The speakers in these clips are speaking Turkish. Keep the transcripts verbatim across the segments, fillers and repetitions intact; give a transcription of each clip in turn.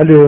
Alo.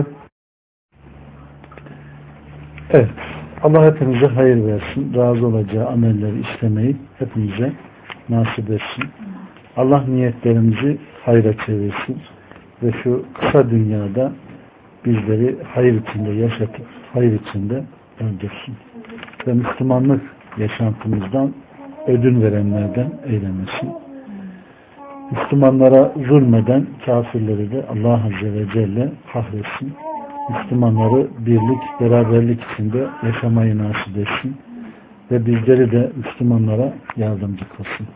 Evet. Allah hepinize hayır versin. Razı olacağı amelleri işlemeyi hepimize nasip etsin. Allah niyetlerimizi hayra çevirsin. Ve şu kısa dünyada bizleri hayır içinde yaşatıp hayır içinde öldürsün. Ve Müslümanlık yaşantımızdan ödün verenlerden eylemesin. Müslümanlara zulmeden kafirleri de Allah Azze ve Celle kahretsin. Müslümanları birlik, beraberlik içinde yaşamayı nasip etsin. Ve bizleri de Müslümanlara yardımcı kılsın.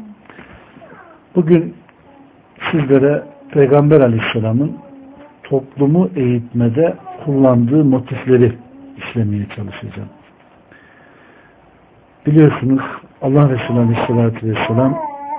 Bugün sizlere Peygamber Aleyhisselam'ın toplumu eğitmede kullandığı motifleri işlemeye çalışacağım. Biliyorsunuz Allah Resulü Aleyhisselatü Vesselam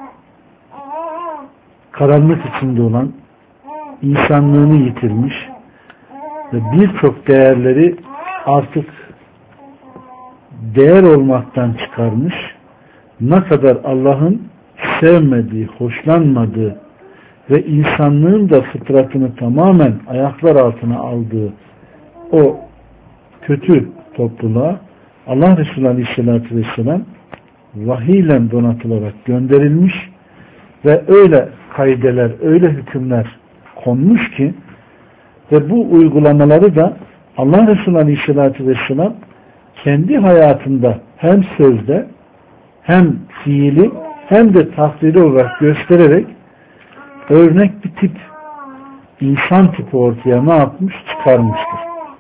karanlık içinde olan, insanlığını yitirmiş ve birçok değerleri artık değer olmaktan çıkarmış, ne kadar Allah'ın sevmediği, hoşlanmadığı ve insanlığın da fıtratını tamamen ayaklar altına aldığı o kötü topluluğa Allah Resulü Aleyhisselatü Vesselam vahiyle donatılarak gönderilmiş ve öyle kaideler, öyle hükümler konmuş ki ve bu uygulamaları da Allah Resulü Aleyhisselatü Vesselam kendi hayatında hem sözde hem fiili hem de takdiri olarak göstererek örnek bir tip, insan tipi ortaya ne yapmış? Çıkarmıştır.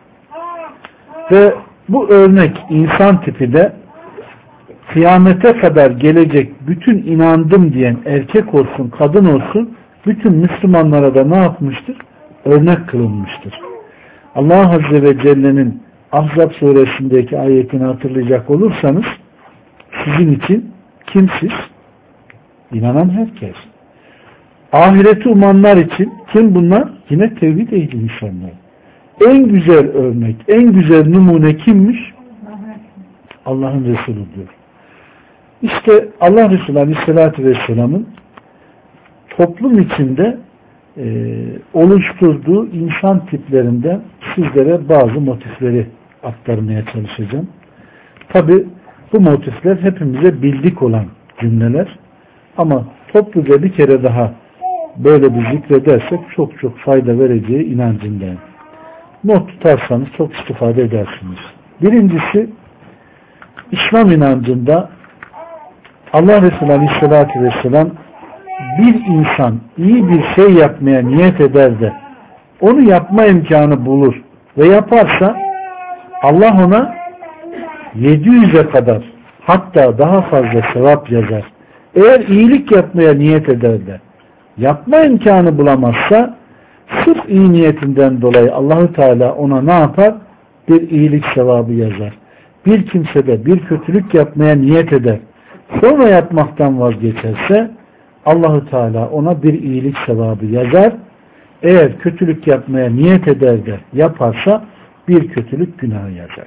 Ve bu örnek insan tipi de kıyamete kadar gelecek bütün inandım diyen erkek olsun, kadın olsun bütün Müslümanlara da ne yapmıştır? Örnek kılınmıştır. Allah Azze ve Celle'nin Ahzab suresindeki ayetini hatırlayacak olursanız sizin için kimsiz? İnanan herkes. Ahireti umanlar için kim bunlar? Yine tevhid ehli insanlar. En güzel örnek, en güzel numune kimmiş? Allah'ın Resulü diyor. İşte Allah Resulü Aleyhisselatü Vesselam'ın toplum içinde e, oluşturduğu insan tiplerinden sizlere bazı motifleri aktarmaya çalışacağım. Tabi bu motifler hepimize bildik olan cümleler ama topluca bir kere daha böyle bir zikredersek çok çok fayda vereceği inancındayım. Not tutarsanız çok istifade edersiniz. Birincisi, İslam inancında Allah Resulü Aleyhisselatü Vesselam bir insan iyi bir şey yapmaya niyet eder de onu yapma imkanı bulur ve yaparsa Allah ona yedi yüze kadar hatta daha fazla sevap yazar. Eğer iyilik yapmaya niyet eder de yapma imkanı bulamazsa sırf iyi niyetinden dolayı Allahu Teala ona ne yapar? Bir iyilik sevabı yazar. Bir kimse de bir kötülük yapmaya niyet eder. Sonra yapmaktan vazgeçerse Allahu Teala ona bir iyilik sevabı yazar. Eğer kötülük yapmaya niyet eder de yaparsa bir kötülük günahı yazar.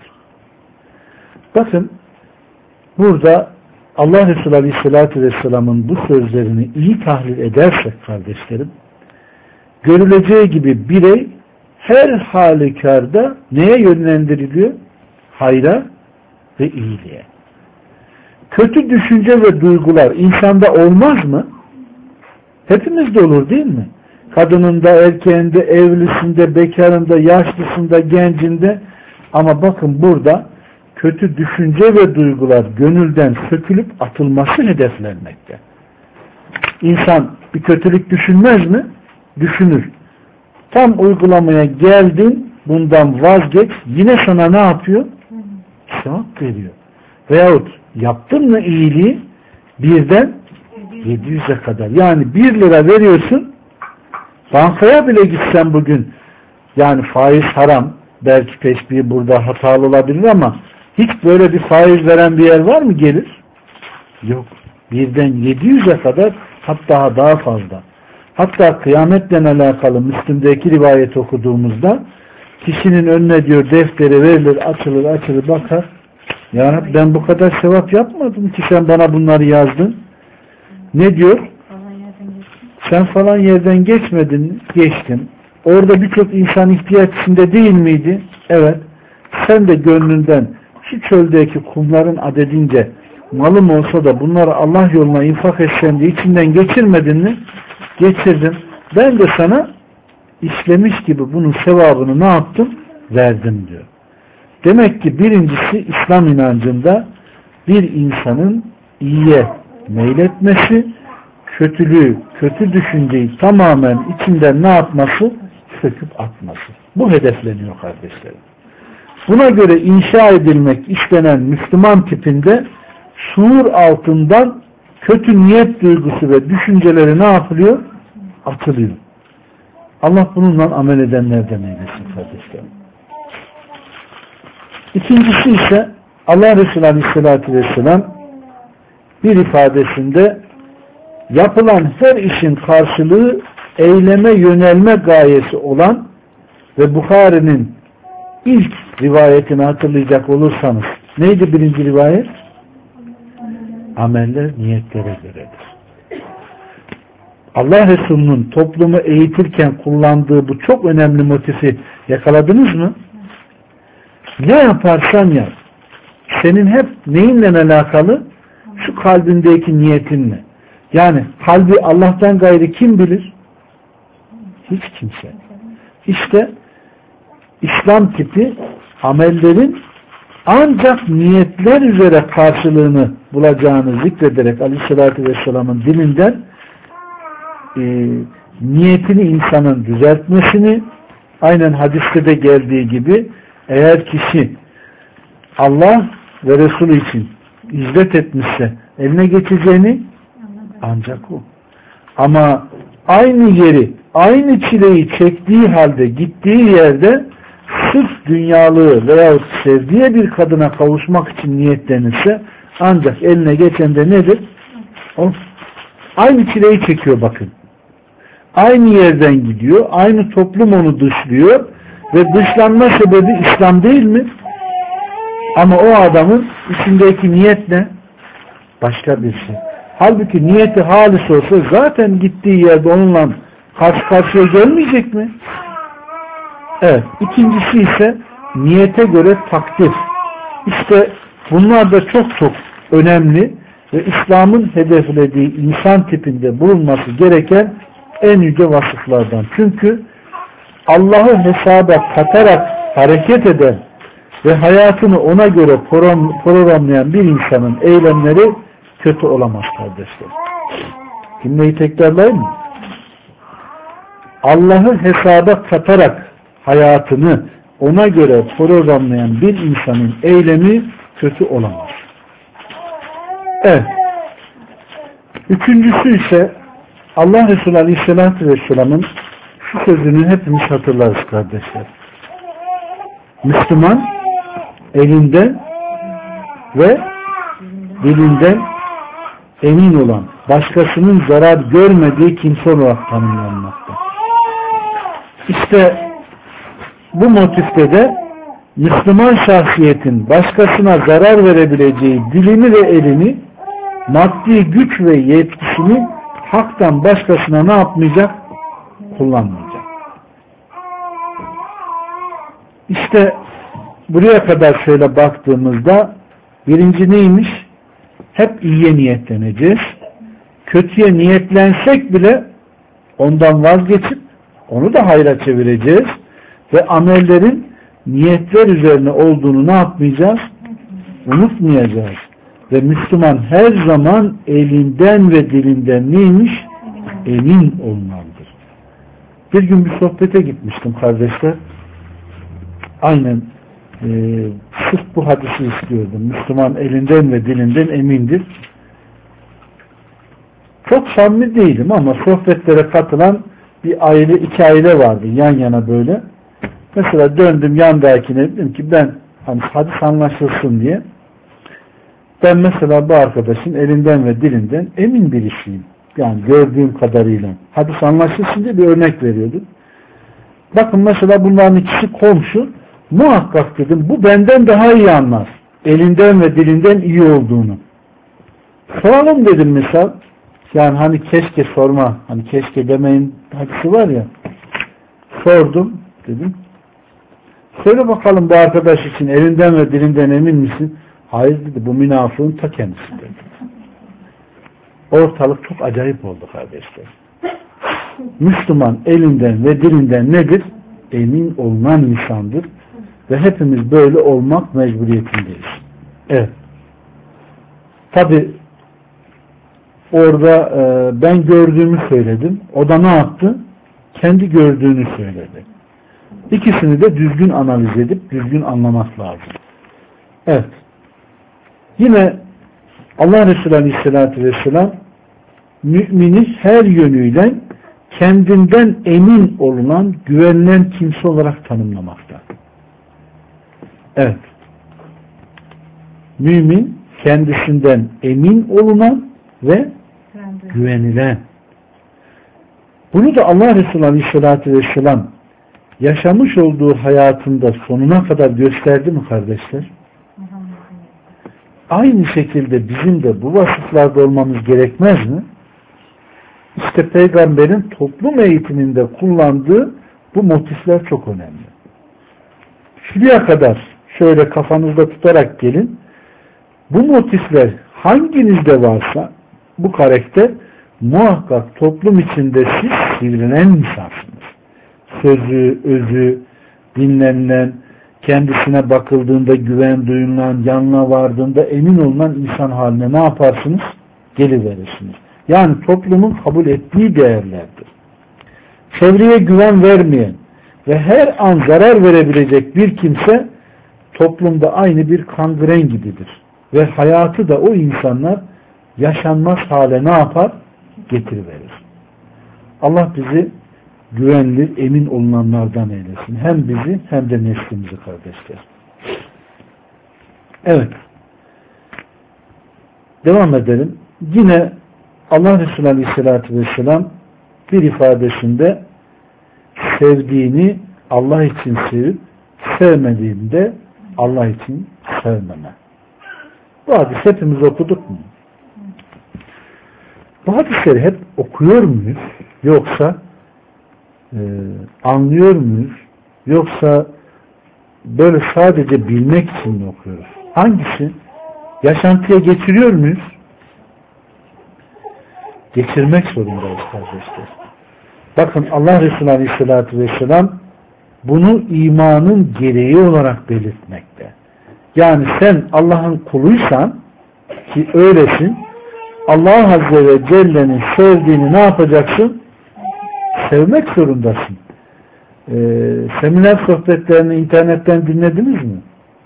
Bakın burada Allah Resulü Aleyhisselatü Vesselam'ın bu sözlerini iyi tahlil edersek kardeşlerim, görüleceği gibi birey her halükarda neye yönlendiriliyor? Hayra ve iyiliğe. Kötü düşünce ve duygular insanda olmaz mı? Hepimizde olur değil mi? Kadınında, erkeğinde, evlisinde, bekarında, yaşlısında, gencinde. Ama bakın burada kötü düşünce ve duygular gönülden sökülüp atılması hedeflenmekte. İnsan bir kötülük düşünmez mi? Düşünür. Tam uygulamaya geldin, bundan vazgeç, yine sana ne yapıyor? Sevap veriyor. Veyahut yaptın mı iyiliği birden yedi yüze kadar. Yani bir lira veriyorsun, bankaya bile gitsen bugün, yani faiz haram, belki teşbihi burada hatalı olabilir ama hiç böyle bir faiz veren bir yer var mı gelir? Yok. Birden yedi yüze kadar, hatta daha fazla. Hatta kıyametle alakalı Müslim'deki rivayet okuduğumuzda kişinin önüne diyor defteri verilir, açılır açılır bakar. Ya Rabbi, ben bu kadar sevap yapmadım ki sen bana bunları yazdın. Ne diyor? Sen falan yerden geçmedin mi? Geçtim. Orada birçok insan ihtiyaç içinde değil miydi? Evet. Sen de gönlünden şu çöldeki kumların adedince malım olsa da bunları Allah yoluna infak etsen diye içinden geçirmedin mi? Geçirdim. Ben de sana işlemiş gibi bunun sevabını ne yaptım? Verdim diyor. Demek ki birincisi İslam inancında bir insanın iyiye meyletmesi, kötülüğü, kötü düşünceyi tamamen içinden ne yapması? Söküp atması. Bu hedefleniyor kardeşlerim. Buna göre inşa edilmek istenen Müslüman tipinde şuur altından kötü niyet duygusu ve düşünceleri ne yapılıyor? Atılıyor. Allah bununla amel edenlerden eylesin kardeşlerim. İkincisi ise Allah Resulü Aleyhisselatü Vesselam bir ifadesinde yapılan her işin karşılığı eyleme yönelme gayesi olan ve Bukhari'nin ilk rivayetini hatırlayacak olursanız neydi birinci rivayet? Ameller niyetlere göredir. Allah Resulü'nün toplumu eğitirken kullandığı bu çok önemli motifi yakaladınız mı? Ne yaparsan yap. Senin hep neyinle alakalı? Şu kalbindeki niyetinle. Yani kalbi Allah'tan gayrı kim bilir? Hiç kimse. İşte İslam tipi amellerin ancak niyetler üzere karşılığını bulacağını zikrederek Aleyhisselatü Vesselam'ın dilinden e, niyetini insanın düzeltmesini, aynen hadiste de geldiği gibi eğer kişi Allah ve Resulü için hicret etmişse eline geçeceğini ancak o. Ama aynı yeri, aynı çileyi çektiği halde gittiği yerde sırf dünyalığı veyahut sevdiği bir kadına kavuşmak için niyetlenirse ancak eline geçen de nedir? O. Aynı çileyi çekiyor bakın. Aynı yerden gidiyor. Aynı toplum onu dışlıyor ve dışlanma sebebi İslam değil mi? Ama o adamın içindeki niyet ne? Başka bir şey. Halbuki niyeti halis olsa zaten gittiği yerde onunla karşı karşıya gelmeyecek mi? Evet. İkincisi ise niyete göre takdir. İşte bunlar da çok çok önemli ve İslam'ın hedeflediği insan tipinde bulunması gereken en yüce vasıflardan. Çünkü Allah'ı hesaba katarak hareket eden ve hayatını ona göre programlayan bir insanın eylemleri kötü olamaz kardeşler. Cümleyi tekrarlayayım mı? Allah'ı hesaba katarak hayatını ona göre programlayan bir insanın eylemi kötü olamaz. Evet. Üçüncüsü ise Allah Resulü Aleyhisselatü Vesselam'ın şu sözünü hepimiz hatırlarız kardeşler. Müslüman elinden ve dilinden emin olan, başkasının zarar görmediği kimse olarak tanımlanmakta. İşte bu motifte de Müslüman şahsiyetin başkasına zarar verebileceği dilini ve elini, maddi güç ve yetkisini haktan başkasına ne yapmayacak? Kullanmayacak. İşte buraya kadar şöyle baktığımızda birinci neymiş? Hep iyiye niyetleneceğiz. Kötüye niyetlensek bile ondan vazgeçip onu da hayra çevireceğiz. Ve amellerin niyetler üzerine olduğunu ne yapmayacağız? Unutmayacağız. Ve Müslüman her zaman elinden ve dilinden neymiş? Emin olmalıdır. Bir gün bir sohbete gitmiştim kardeşler. Aynen e, sırf bu hadisi istiyordum. Müslüman elinden ve dilinden emindir. Çok samimi değilim ama sohbetlere katılan bir aile, iki aile vardı yan yana böyle. Mesela döndüm yandakine dedim ki ben hani hadis anlaşılsın diye ben mesela bu arkadaşın elinden ve dilinden emin birisiyim. Yani gördüğüm kadarıyla. Hadis anlaşılsın diye bir örnek veriyordum. Bakın mesela bunların ikisi komşu. Muhakkak dedim bu benden daha iyi anlar. Elinden ve dilinden iyi olduğunu. Soralım dedim misal. Yani hani keşke sorma. Hani keşke demeyin hadisi var ya. sordum dedim. Söyle bakalım bu arkadaş için elinden ve dilinden emin misin? Hayır dedi, bu münafığın ta kendisi dedi. Ortalık çok acayip oldu kardeşler. Müslüman elinden ve dilinden nedir? Emin olunan insandır. Ve hepimiz böyle olmak mecburiyetindeyiz. Evet. Tabi orada e, ben gördüğümü söyledim. O da ne yaptı? Kendi gördüğünü söyledi. İkisini de düzgün analiz edip düzgün anlamak lazım. Evet. Yine Allah Resulü Aleyhisselatü Vesselam mümini her yönüyle kendinden emin olunan, güvenilen kimse olarak tanımlamakta. Evet. Mümin kendisinden emin olunan ve güvenilen. Bunu da Allah Resulü Aleyhisselatü Vesselam yaşamış olduğu hayatında sonuna kadar gösterdi mi kardeşler? Aynı şekilde bizim de bu vasıflarda olmamız gerekmez mi? İşte Peygamberin toplum eğitiminde kullandığı bu motifler çok önemli. Şuraya kadar şöyle kafanızda tutarak gelin. Bu motifler hanginizde varsa bu karakter muhakkak toplum içinde siz sivrilen insansınız. Sözü, özü, dinlenilen, kendisine bakıldığında güven duyulan, yanına vardığında emin olunan insan haline ne yaparsınız? Geliverirsiniz. Yani toplumun kabul ettiği değerlerdir. Çevreye güven vermeyen ve her an zarar verebilecek bir kimse toplumda aynı bir kangren gibidir. Ve hayatı da o insanlar yaşanmaz hale ne yapar? Getiriverir. Allah bizi güvenilir, emin olunanlardan eylesin. Hem bizi hem de neslimizi kardeşler. Evet. Devam edelim. Yine Allah Resulü Aleyhisselatü Vesselam bir ifadesinde sevdiğini Allah için sevip sevmediğinde Allah için sevmeme. Bu hadis hepimiz okuduk mu? Bu hadisleri hep okuyor muyuz? Yoksa e, anlıyor muyuz? Yoksa böyle sadece bilmek için mi okuyoruz? Hangisi? Yaşantıya geçiriyor muyuz? Geçirmek zorundayız kardeşler. Bakın Allah Resulü Aleyhisselatü Vesselam bunu imanın gereği olarak belirtmekte. Yani sen Allah'ın kuluysan ki öylesin, Allah Azze ve Celle'nin sevdiğini ne yapacaksın? Sevmek zorundasın. Ee, seminer sohbetlerini internetten dinlediniz mi?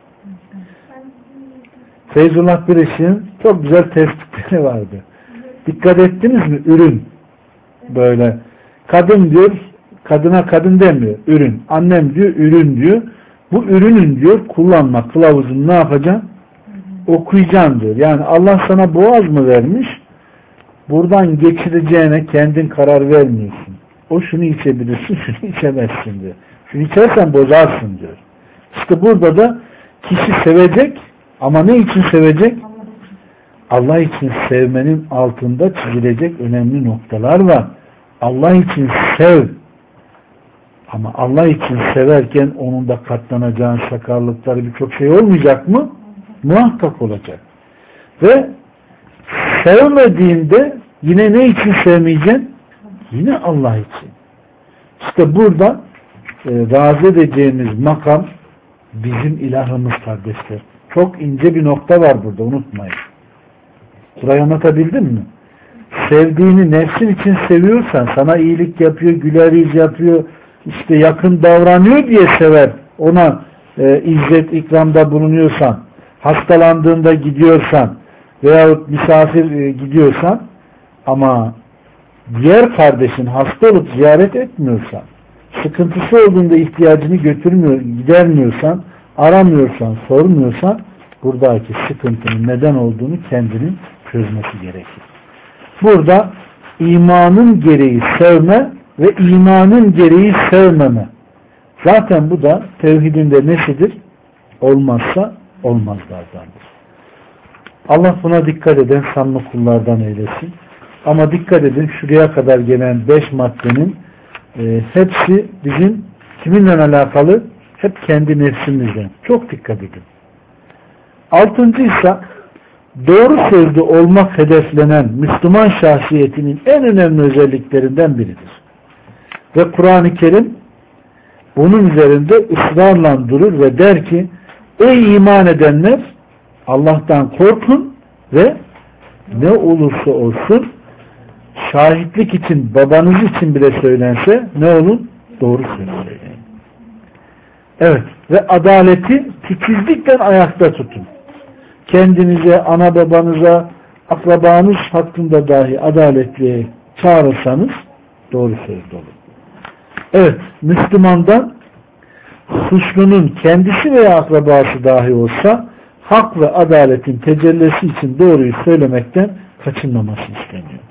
Feyzullah Biriş'in çok güzel tespitleri vardı. Dikkat ettiniz mi? Ürün. Böyle. Kadın diyor, kadına kadın demiyor. Ürün. Annem diyor, ürün diyor. Bu ürünün diyor, kullanma kılavuzunu ne yapacaksın? Okuyacaksın diyor. Yani Allah sana boğaz mı vermiş? Buradan geçireceğine kendin karar vermiyorsun. O şunu içebilirsin, şunu içemezsin diyor. Şunu içersen bozarsın diyor. İşte burada da kişi sevecek ama ne için sevecek? Allah için sevmenin altında çizilecek önemli noktalar var. Allah için sev. Ama Allah için severken onun da katlanacağın sakarlıkları birçok şey olmayacak mı? Muhakkak olacak. Ve sevmediğinde yine ne için sevmeyeceksin? Yine Allah için. İşte burada e, razı edeceğimiz makam bizim ilahımız kardeşler. Çok ince bir nokta var burada, unutmayın. Burayı anlatabildim mi? Sevdiğini nefsin için seviyorsan, sana iyilik yapıyor, güler yüz yapıyor, işte yakın davranıyor diye sever, ona e, izzet ikramda bulunuyorsan, hastalandığında gidiyorsan veyahut misafir e, gidiyorsan, ama diğer kardeşin hasta olup ziyaret etmiyorsan, sıkıntısı olduğunda ihtiyacını götürmüyor, gidermiyorsan, aramıyorsan, sormuyorsan, buradaki sıkıntının neden olduğunu kendinin çözmesi gerekir. Burada imanın gereği sevme ve imanın gereği sevmeme. Zaten bu da tevhidin de nesidir? Olmazsa olmazlardandır. Allah buna dikkat eden sanlı kullardan eylesin. Ama dikkat edin, şuraya kadar gelen beş maddenin e, hepsi bizim Kiminle alakalı? Hep kendi nefsimizden. Çok dikkat edin. Altıncı ise doğru sözlü olmak hedeflenen Müslüman şahsiyetinin en önemli özelliklerinden biridir. Ve Kur'an-ı Kerim bunun üzerinde ısrarla durur ve der ki ey iman edenler Allah'tan korkun ve ne olursa olsun şahitlik için babanız için bile söylense ne olun? Doğru söz söyleyin. Evet ve adaleti titizlikle ayakta tutun. Kendinize, ana babanıza, akrabanız hakkında dahi adaletliye çağırırsanız doğru sözlü olun. Evet, Müslümandan suçlunun kendisi veya akrabası dahi olsa hak ve adaletin tecellisi için doğruyu söylemekten kaçınmaması isteniyor.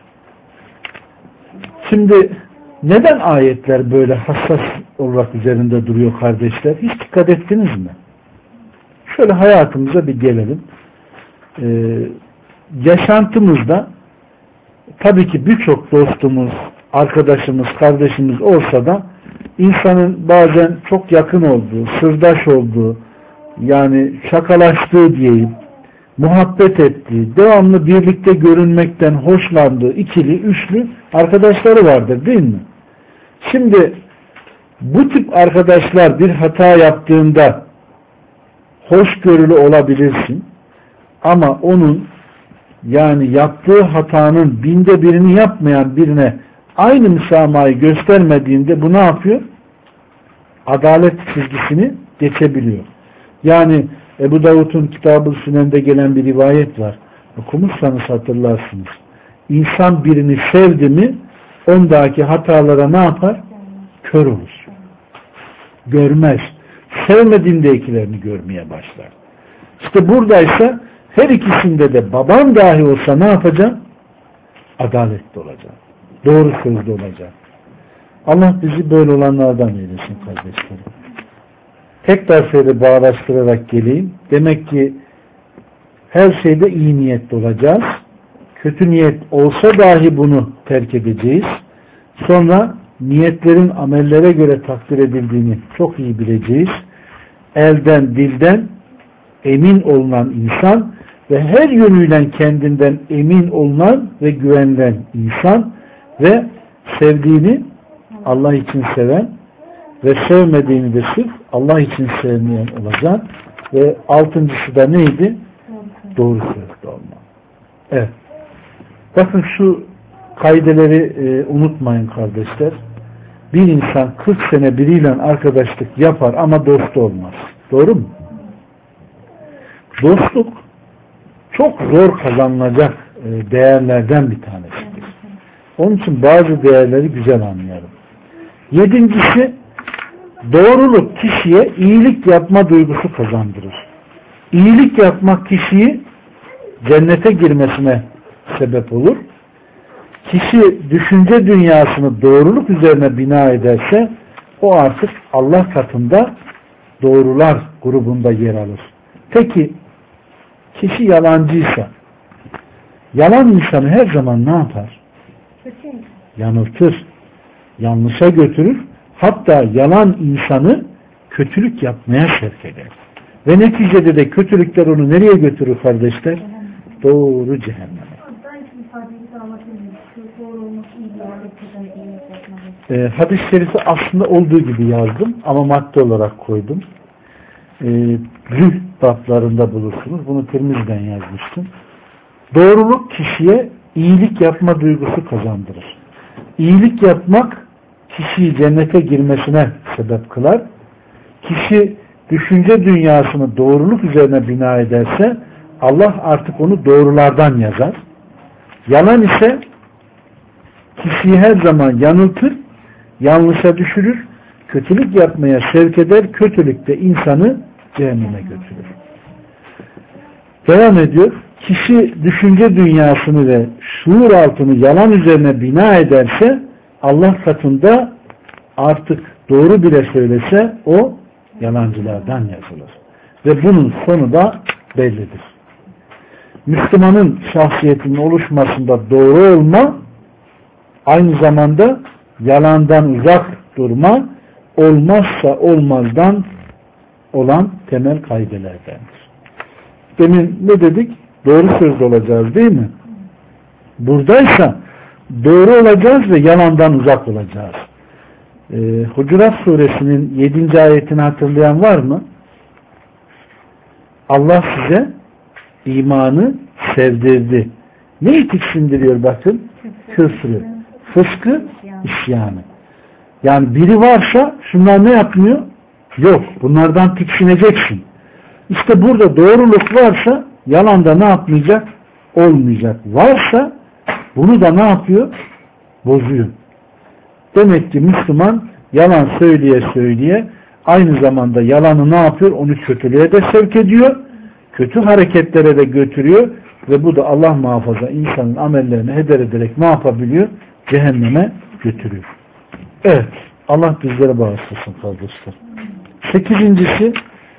Şimdi neden ayetler böyle hassas olarak üzerinde duruyor kardeşler? Hiç dikkat ettiniz mi? Şöyle hayatımıza bir gelelim. Ee, yaşantımızda tabii ki birçok dostumuz, arkadaşımız, kardeşimiz olsa da insanın bazen çok yakın olduğu, sırdaş olduğu, yani şakalaştığı diyeyim, muhabbet ettiği, devamlı birlikte görünmekten hoşlandığı ikili, üçlü arkadaşları vardır değil mi? Şimdi bu tip arkadaşlar bir hata yaptığında hoşgörülü olabilirsin ama onun yani yaptığı hatanın binde birini yapmayan birine aynı müsamahayı göstermediğinde bu ne yapıyor? Adalet çizgisini geçebiliyor. Yani Ebu Davud'un Kitab-ı Sünen'de gelen bir rivayet var. Okumuşsanız hatırlarsınız. İnsan birini sevdi mi ondaki hatalara ne yapar? Kör olur. Görmez. Sevmediğindekilerini görmeye başlar. İşte buradaysa her ikisinde de baban dahi olsa ne yapacak? Adaletli olacak. Doğru sözlü olacak. Allah bizi böyle olanlardan eylesin kardeşlerim. Tekrar şöyle bağdaştırarak geleyim. Demek ki her şeyde iyi niyetli olacağız. Kötü niyet olsa dahi bunu terk edeceğiz. Sonra niyetlerin amellere göre takdir edildiğini çok iyi bileceğiz. Elden, dilden emin olunan insan ve her yönüyle kendinden emin olunan ve güvenilen insan ve sevdiğini Allah için seven ve sevmediğini de sırf Allah için sevmeyen olacak. Ve altıncısı da neydi? Doğru sözlü olmak. Evet. Bakın şu kaideleri e, unutmayın kardeşler. Bir insan kırk sene biriyle arkadaşlık yapar ama dost olmaz. Doğru mu? Dostluk çok zor kazanılacak e, değerlerden bir tanesidir. Onun için bazı değerleri güzel anlayalım. Yedincisi, doğruluk kişiye iyilik yapma duygusu kazandırır. İyilik yapmak kişiyi cennete girmesine sebep olur. Kişi düşünce dünyasını doğruluk üzerine bina ederse o artık Allah katında doğrular grubunda yer alır. Peki kişi yalancıysa yalan insanı her zaman ne yapar? Yanıltır. Yanlışa götürür. Hatta yalan insanı kötülük yapmaya sevk eder. Ve neticede de kötülükler onu nereye götürür kardeşler? Doğru cehenneme. E, hadis-i şerifi aslında olduğu gibi yazdım ama madde olarak koydum. E, Rüh bablarında bulursunuz. Bunu Tirmizi'den yazmıştım. Doğruluk kişiye iyilik yapma duygusu kazandırır. İyilik yapmak kişiyi cennete girmesine sebep kılar. Kişi düşünce dünyasını doğruluk üzerine bina ederse Allah artık onu doğrulardan yazar. Yalan ise kişiyi her zaman yanıltır, yanlışa düşürür, kötülük yapmaya sevk eder, kötülükte insanı cehenneme götürür. Devam ediyor. Kişi düşünce dünyasını ve şuur altını yalan üzerine bina ederse Allah katında artık doğru bile söylese o yalancılardan yazılır. Ve bunun sonu da bellidir. Müslümanın şahsiyetinin oluşmasında doğru olma, aynı zamanda yalandan uzak durma olmazsa olmazdan olan temel kaidelerdendir. Demin ne dedik? Doğru söz olacağız değil mi? Buradaysa doğru olacağız ve yalandan uzak olacağız. Ee, Hucurat suresinin yedinci ayetini hatırlayan var mı? Allah size imanı sevdirdi. Neyi tiksindiriyor bakın? Küfrü, fıskı, isyanı. Yani biri varsa şunlar ne yapmıyor? Yok. Bunlardan tiksineceksin. İşte burada doğruluk varsa yalanda ne yapmayacak? Olmayacak. Varsa bunu da ne yapıyor? Bozuyor. Demek ki Müslüman yalan söyleye söyleye aynı zamanda yalanı ne yapıyor? Onu kötülüğe de sevk ediyor. Kötü hareketlere de götürüyor ve bu da Allah muhafaza insanın amellerini heder ederek ne yapabiliyor? Cehenneme götürüyor. Evet. Allah bizlere bağışlasın kardeşler. Sekizincisi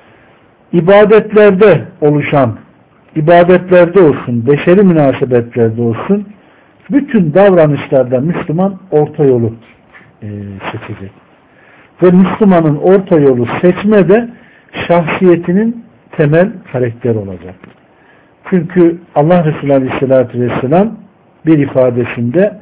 ibadetlerde oluşan, ibadetlerde olsun, beşeri münasebetlerde olsun, bütün davranışlarda Müslüman orta yolu e, seçecek. Ve Müslümanın orta yolu seçme de şahsiyetinin temel karakteri olacak. Çünkü Allah Resulü Aleyhisselatü Vesselam bir ifadesinde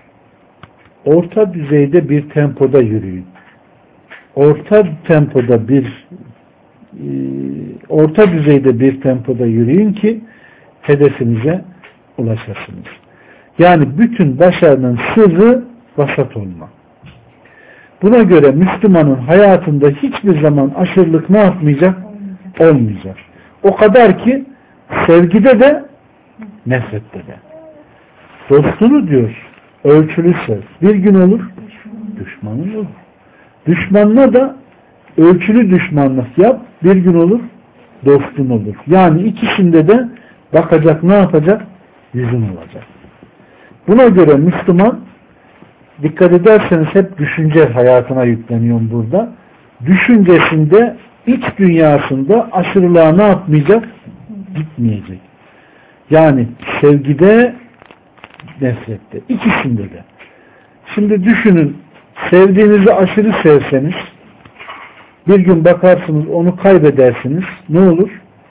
orta düzeyde bir tempoda yürüyün. Orta tempoda bir e, orta düzeyde bir tempoda yürüyün ki hedefinize ulaşasınız. Yani bütün başarının sırrı vasat olma. Buna göre Müslümanın hayatında hiçbir zaman aşırılık ne yapmayacak? Olmayacak. O kadar ki sevgide de nefrette de. Dostunu diyor ölçülü sev. Bir gün olur düşmanın olur. Düşmanına da ölçülü düşmanlık yap. Bir gün olur dostun olur. Yani ikisinde de bakacak ne yapacak? Yüzün olacak. Buna göre Müslüman dikkat ederseniz hep düşünce hayatına yükleniyorum burada. Düşüncesinde iç dünyasında aşırılığa ne yapmayacak? Gitmeyecek. Yani sevgide nefrette. İkisinde de. Şimdi düşünün sevdiğinizi aşırı sevseniz bir gün bakarsınız onu kaybedersiniz. Ne olur?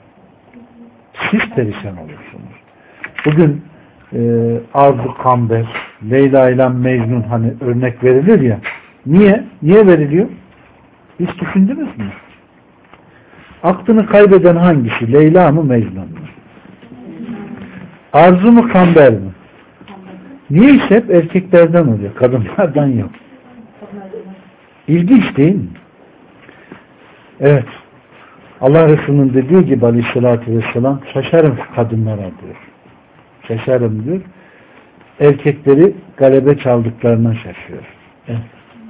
Siz perişan olursunuz. Bugün e, Arzu Kamber, Leyla ile Mecnun hani örnek verilir ya. Niye? Niye veriliyor? Hiç düşündünüz mü? Aklını kaybeden hangisi? Leyla mı Mecnun mu? Arzu mu Kamber mi? Niye ise hep erkeklerden oluyor? Kadınlardan yok. İlginç değil mi? Evet. Allah Resulü'nün dediği gibi Aleyhisselatü Vesselam şaşarım şu kadınlara diyor. Şaşarım diyor. Erkekleri galebe çaldıklarına şaşıyor. Evet.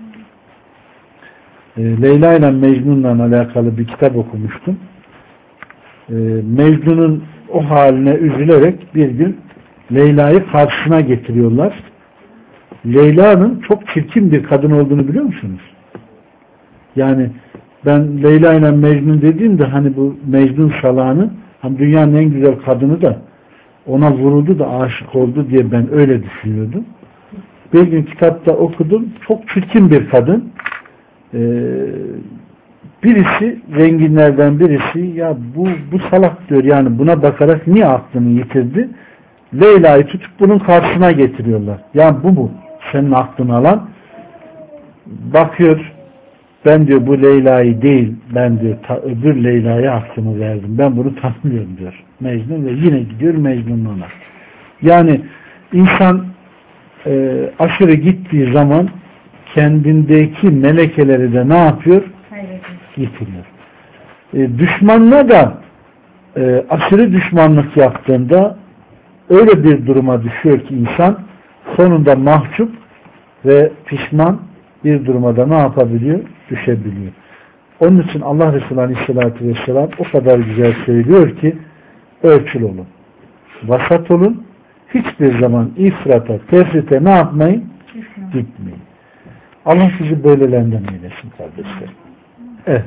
E, Leyla ile Mecnun'la alakalı bir kitap okumuştum. E, Mecnun'un o haline üzülerek bir gün Leyla'yı karşısına getiriyorlar. Leyla'nın çok çirkin bir kadın olduğunu biliyor musunuz? Yani ben Leyla ile Mecnun dediğimde hani bu Mecnun salağını hani dünyanın en güzel kadını da ona vuruldu da aşık oldu diye ben öyle düşünüyordum. Bir gün kitapta okudum. Çok çirkin bir kadın. Ee, birisi zenginlerden birisi ya bu bu salak diyor yani buna bakarak niye aklını yitirdi? Leyla'yı tutup bunun karşısına getiriyorlar. Ya bu mu? Senin aklını alan bakıyor ben diyor bu Leyla'yı değil ben diyor ta, öbür Leyla'ya aklımı verdim. Ben bunu tanımıyorum diyor Mecnun ve yine gidiyor Mecnun'una. Yani insan e, aşırı gittiği zaman kendindeki melekeleri de ne yapıyor? Yitiriyor. E, düşmanına da e, aşırı düşmanlık yaptığında öyle bir duruma düşüyor ki insan sonunda mahcup ve pişman bir duruma da ne yapabiliyor? Düşebiliyor. Onun için Allah Resulü Aleyhisselatü Vesselam o kadar güzel söylüyor ki ölçülü olun. Vasat olun. Hiçbir zaman ifrata, tefrite ne yapmayın? Gitmeyin. Allah sizi böylelerinden eylesin kardeşlerim. Evet.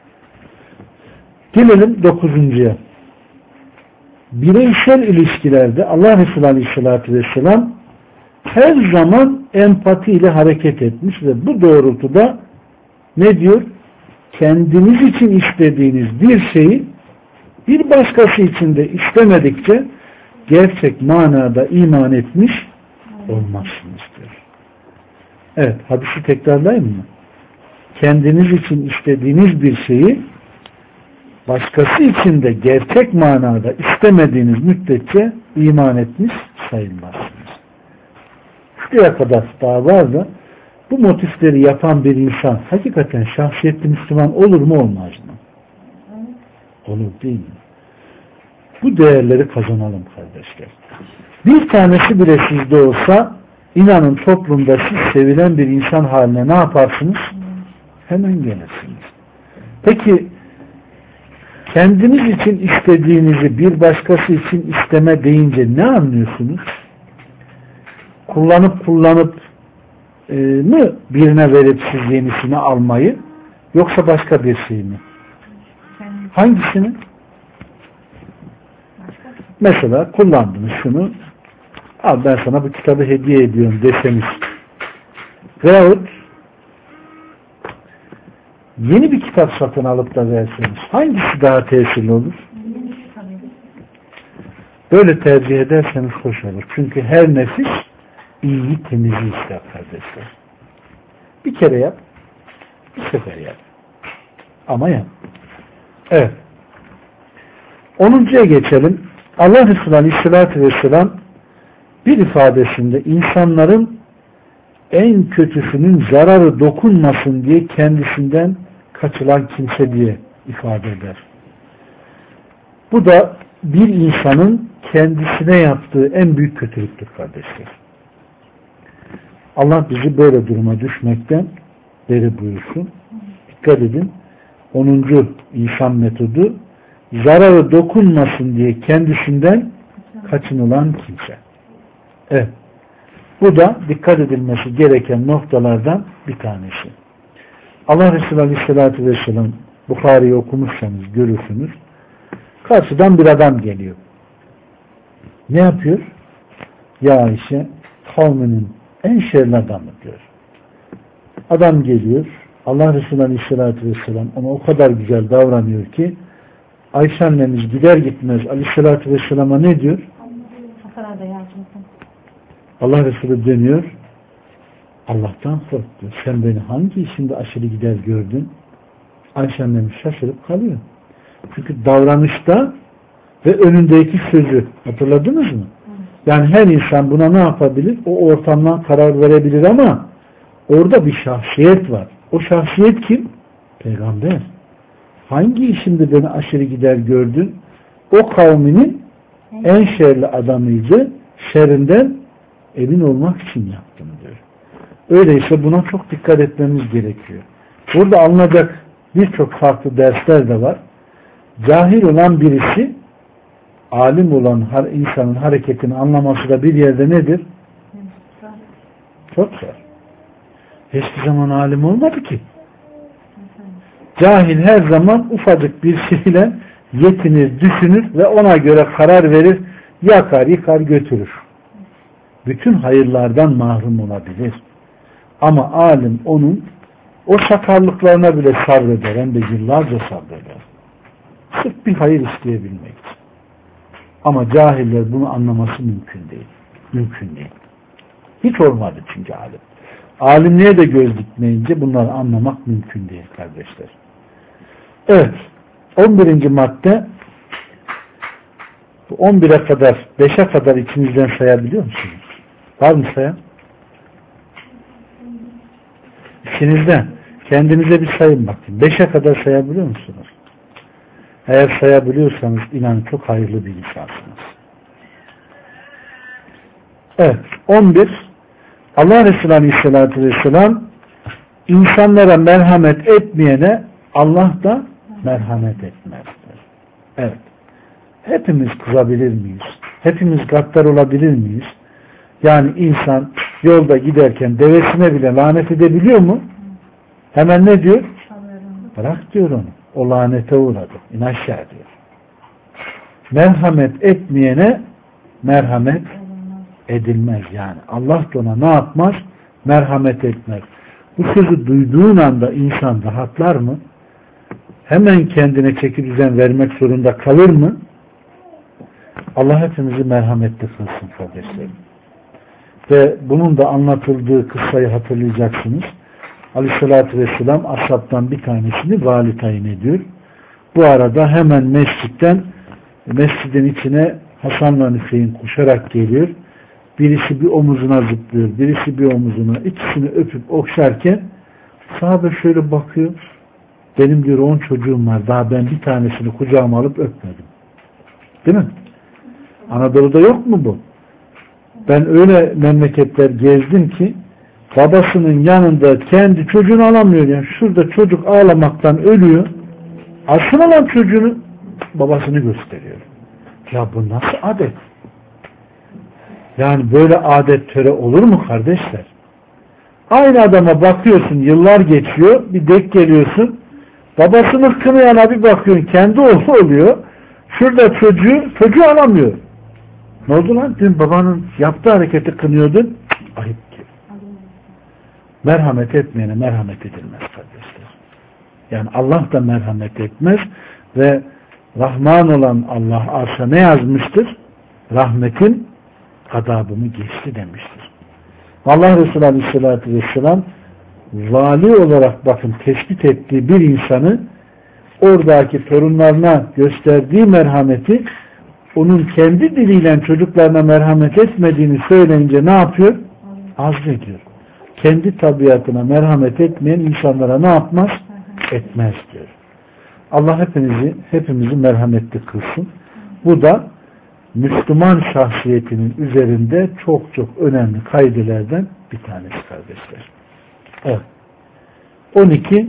Gelelim dokuzuncuya. Bireysel ilişkilerde Allah Resulü Aleyhisselatü Vesselam her zaman empati ile hareket etmiş ve bu doğrultuda ne diyor? Kendiniz için istediğiniz bir şeyi bir başkası için de istemedikçe gerçek manada iman etmiş olmazsınız diyor. Evet, hadisi tekrarlayayım mı? Kendiniz için istediğiniz bir şeyi başkası için de gerçek manada istemediğiniz müddetçe iman etmiş sayılmazsınız. Şuraya kadar daha var da bu motifleri yapan bir insan hakikaten şahsiyetli Müslüman olur mu olmaz mı? Olur değil mi? Bu değerleri kazanalım kardeşler. Bir tanesi bile sizde olsa inanın toplumda siz sevilen bir insan haline ne yaparsınız? Hemen gelirsiniz. Peki kendiniz için istediğinizi bir başkası için isteme deyince ne anlıyorsunuz? Kullanıp kullanıp e, mı birine verip siz yenisini almayı, yoksa başka bir şey mi? Hangisini? Mesela kullandınız şunu, al ben sana bu kitabı hediye ediyorum deseniz veyahut yeni bir kitap satın alıp da verseniz hangisi daha tesirli olur? Böyle tercih ederseniz hoş olur. Çünkü her nefis iyiyi, temizliği ister kardeşler. Bir kere yap, bir sefer yap. Ama yap. Evet. Onuncuya geçelim. Allah Resulü Aleyhisselatü Vesselam bir ifadesinde insanların en kötüsünün zararı dokunmasın diye kendisinden kaçılan kimse diye ifade eder. Bu da bir insanın kendisine yaptığı en büyük kötülüktür kardeşler. Allah bizi böyle duruma düşmekten beri buyursun. Dikkat edin. onuncu insan metodu zararı dokunmasın diye kendisinden kaçınılan kimse. Evet. Bu da dikkat edilmesi gereken noktalardan bir tanesi. Allah Resulü Aleyhisselatü Vesselam Bukhari'yi okumuşsanız görürsünüz. Karşıdan bir adam geliyor. Ne yapıyor? Ya Ayşe kavminin en şerli adamı diyor. Adam geliyor. Allah Resulü Aleyhisselatü Vesselam ona o kadar güzel davranıyor ki Ayşe annemiz gider gitmez Aleyhisselatü Vesselam'a ne diyor? Allah Resulü dönüyor. Allah'tan kork diyor. Sen beni hangi işinde aşırı gider gördün? Ayşe annemiz şaşırıp kalıyor. Çünkü davranışta ve önündeki sözü hatırladınız mı? Yani her insan buna ne yapabilir? O ortamdan karar verebilir ama orada bir şahsiyet var. O şahsiyet kim? Peygamber. Hangi işinde beni aşırı gider gördün? O kavminin en şerli adamıydı. Şerrinden emin olmak için yaptım diyor. Öyleyse buna çok dikkat etmemiz gerekiyor. Burada alınacak birçok farklı dersler de var. Cahil olan birisi alim olan her insanın hareketini anlaması da bir yerde nedir? Çok zor. Hiçbir zaman alim olmadı ki. Cahil her zaman ufacık bir şeyle yetinir, düşünür ve ona göre karar verir, yakar, yıkar, götürür. Bütün hayırlardan mahrum olabilir. Ama alim onun o sakarlıklarına bile sabreder, hem de yıllarca sabreder. Sırf bir hayır isteyebilmek için. Ama cahiller bunu anlaması mümkün değil. Mümkün değil. Hiç olmadı çünkü alim. Alimliğe de göz dikmeyince bunları anlamak mümkün değil kardeşler. Evet. on birinci madde on bire kadar, beşe kadar içinizden sayabiliyor musunuz? Var mı sayan? İçinizden. Kendinize bir sayın bakın. Beşe kadar sayabiliyor musunuz? Eğer sayabiliyorsanız inanın çok hayırlı bir insansınız. Evet. on bir Allah Resulü Aleyhisselatü Vesselam insanlara merhamet etmeyene Allah da merhamet etmezdir. Evet. Hepimiz kızabilir miyiz? Hepimiz gaddar olabilir miyiz? Yani insan yolda giderken devesine bile lanet edebiliyor mu? Hemen ne diyor? Bırak diyor onu. O lanete uğradı. İn aşağı diyor. Merhamet etmeyene merhamet edilmez yani. Allah da ona ne yapmaz? Merhamet etmez. Bu sözü duyduğun anda insan rahatlar mı? Hemen kendine çeki düzen vermek zorunda kalır mı? Allah hepimizi merhametli kılsın kardeşlerim. Ve bunun da anlatıldığı kıssayı hatırlayacaksınız. Aleyhissalatü vesselam ashabtan bir tanesini vali tayin ediyor. Bu arada hemen mescitten mescidin içine Hasan'la Hüseyin koşarak geliyor. Birisi bir omuzuna zıplıyor, birisi bir omuzuna, ikisini öpüp okşarken sahabe şöyle bakıyor. Benim diyor on çocuğum var. Daha ben bir tanesini kucağıma alıp öpmedim. Değil mi? Anadolu'da yok mu bu? Ben öyle memleketler gezdim ki babasının yanında kendi çocuğunu alamıyor. Yani şurada çocuk ağlamaktan ölüyor. Asıl olan çocuğunu babasını gösteriyor. Ya bu nasıl adet? Yani böyle adet töre olur mu kardeşler? Aynı adama bakıyorsun, yıllar geçiyor, bir denk geliyorsun, babasının kınayana bir bakıyorsun, kendi oğlu oluyor, şurada çocuğu, çocuğu alamıyor. Ne oldu lan? Dün babanın yaptığı hareketi kınıyordun, ayıp ki. Merhamet etmeyene merhamet edilmez kardeşler. Yani Allah da merhamet etmez ve Rahman olan Allah arşa ne yazmıştır? Rahmetin gadabımı geçti demiştir. Allah Resulü Aleyhisselatü Vesselam vali olarak bakın tespit ettiği bir insanı oradaki torunlarına gösterdiği merhameti onun kendi diliyle çocuklarına merhamet etmediğini söyleyince ne yapıyor? Azlediyor. Kendi tabiatına merhamet etmeyen insanlara ne yapmaz? Etmez diyor. Allah hepinizi, hepimizi merhametli kılsın. Bu da Müslüman şahsiyetinin üzerinde çok çok önemli kaidelerden bir tanesi kardeşler. Evet. on iki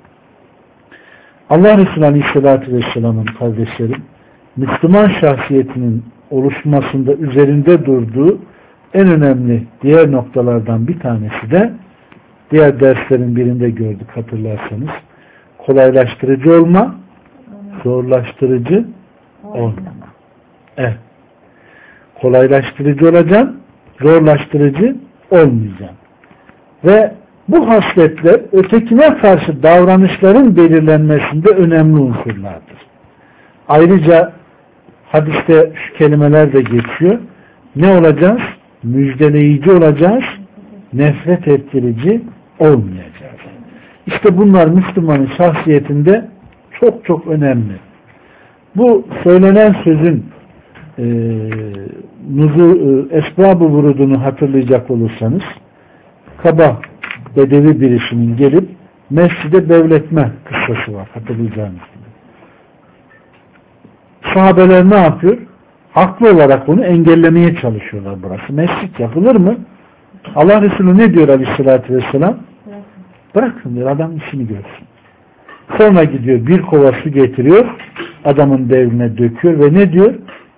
Allah Resulü Aleyhisselatü Vesselam'ın kardeşlerim Müslüman şahsiyetinin oluşmasında üzerinde durduğu en önemli diğer noktalardan bir tanesi de diğer derslerin birinde gördük hatırlarsanız kolaylaştırıcı olma, zorlaştırıcı olmama. Evet. Kolaylaştırıcı olacaksın, zorlaştırıcı olmayacaksın. Ve bu hasletler ötekine karşı davranışların belirlenmesinde önemli unsurlardır. Ayrıca hadiste şu kelimeler de geçiyor. Ne olacağız? Müjdeleyici olacağız, nefret ettirici olmayacağız. İşte bunlar Müslümanın şahsiyetinde çok çok önemli. Bu söylenen sözün e, nuzu, e, esbab-ı vurudunu hatırlayacak olursanız kaba bedevi birisinin gelip mescide bevletme kıssası var hatırlayacağınız gibi. Sahabeler ne yapıyor? Haklı olarak onu engellemeye çalışıyorlar burası. Mescit yapılır mı? Allah Resulü ne diyor Aleyhisselatü Vesselam? Bırakın diyor adam işini görsün. Sonra gidiyor bir kova su getiriyor adamın devrine döküyor ve ne diyor?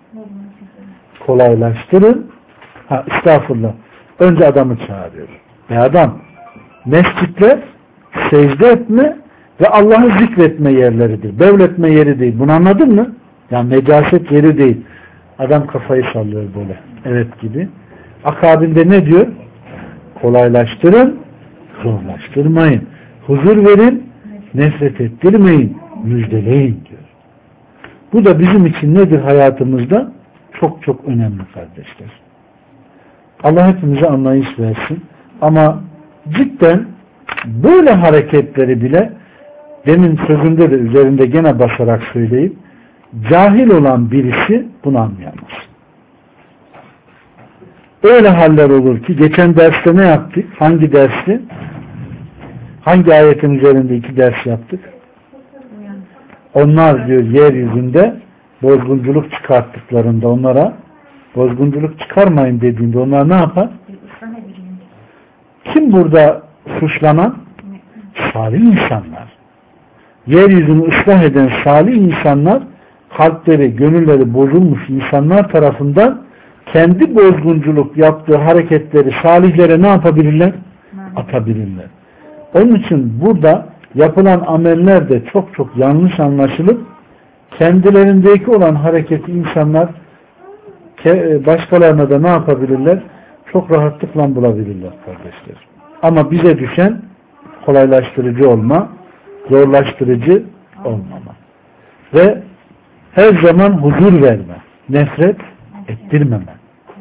Kolaylaştırın. Ha, estağfurullah. Önce adamı çağırıyor. Ve adam mescitler secde etme ve Allah'ı zikretme yerleridir. Bevletme yeri değil. Bunu anladın mı? Yani necaset yeri değil. Adam kafayı sallıyor böyle. Evet gibi. Akabinde ne diyor? Kolaylaştırın, zorlaştırmayın. Huzur verin, nefret ettirmeyin, müjdeleyin diyor. Bu da bizim için nedir hayatımızda? Çok çok önemli kardeşler. Allah hepimize anlayış versin. Ama cidden böyle hareketleri bile demin sözünde de üzerinde gene basarak söyleyip cahil olan birisi bunu anlayamaz. Öyle haller olur ki geçen derste ne yaptık? Hangi dersi? Hangi ayetin üzerinde iki ders yaptık? Onlar diyor yeryüzünde bozgunculuk çıkarttıklarında onlara bozgunculuk çıkarmayın dediğinde onlar ne yapar? Kim burada suçlanan? Salih insanlar. Yeryüzünü ıslah eden salih insanlar kalpleri, gönülleri bozulmuş insanlar tarafından kendi bozgunculuk yaptığı hareketleri salihlere ne yapabilirler? Atabilirler. Onun için burada yapılan ameller de çok çok yanlış anlaşılıp kendilerindeki olan hareketi insanlar başkalarına da ne yapabilirler? Çok rahatlıkla bulabilirler kardeşler. Ama bize düşen kolaylaştırıcı olma, zorlaştırıcı olmama. Ve her zaman huzur verme, nefret ettirmeme.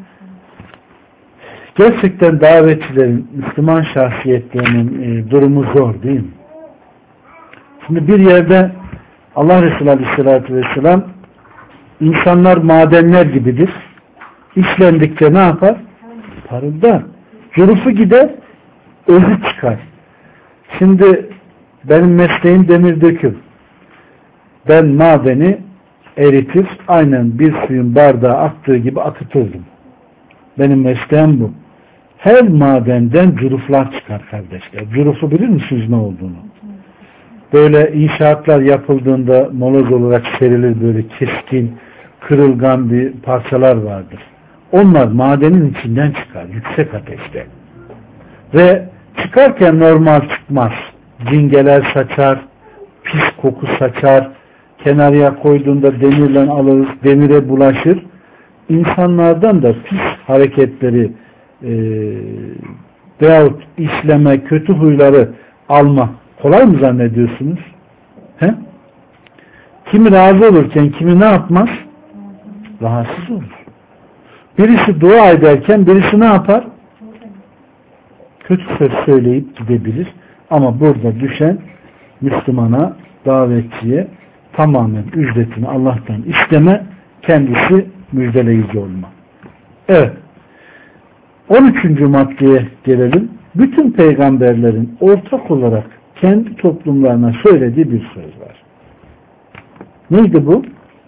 Gerçekten davetçilerin, Müslüman şahsiyetlerinin e, durumu zor değil mi? Şimdi bir yerde Allah Resulü Aleyhisselatü Vesselam insanlar madenler gibidir. İşlendikçe ne yapar? Parıldar. Curufu gider, özü çıkar. Şimdi benim mesleğim demir döküm. Ben madeni eritir, aynen bir suyun bardağa aktığı gibi akıtırdım. Benim mesleğim bu. Her madenden curuflar çıkar kardeşler. Curufu bilir misiniz ne olduğunu? Böyle inşaatlar yapıldığında moloz olarak serilir, böyle keskin, kırılgan bir parçalar vardır. Onlar madenin içinden çıkar, yüksek ateşte. Ve çıkarken normal çıkmaz. Cingeler saçar, pis koku saçar, kenarıya koyduğunda demirle alırız, demire bulaşır. İnsanlardan da pis hareketleri e, veyahut işleme, kötü huyları alma kolay mı zannediyorsunuz? He? Kimi razı olurken kimi ne yapmaz? Rahatsız olur. Birisi dua ederken birisi ne yapar? Kötü söz söyleyip gidebilir. Ama burada düşen Müslümana, davetçiye tamamen ücretini Allah'tan isteme, kendisi müjdeleyici olma. Evet. on üçüncü maddeye gelelim. Bütün peygamberlerin ortak olarak kendi toplumlarına söylediği bir söz var. Neydi bu?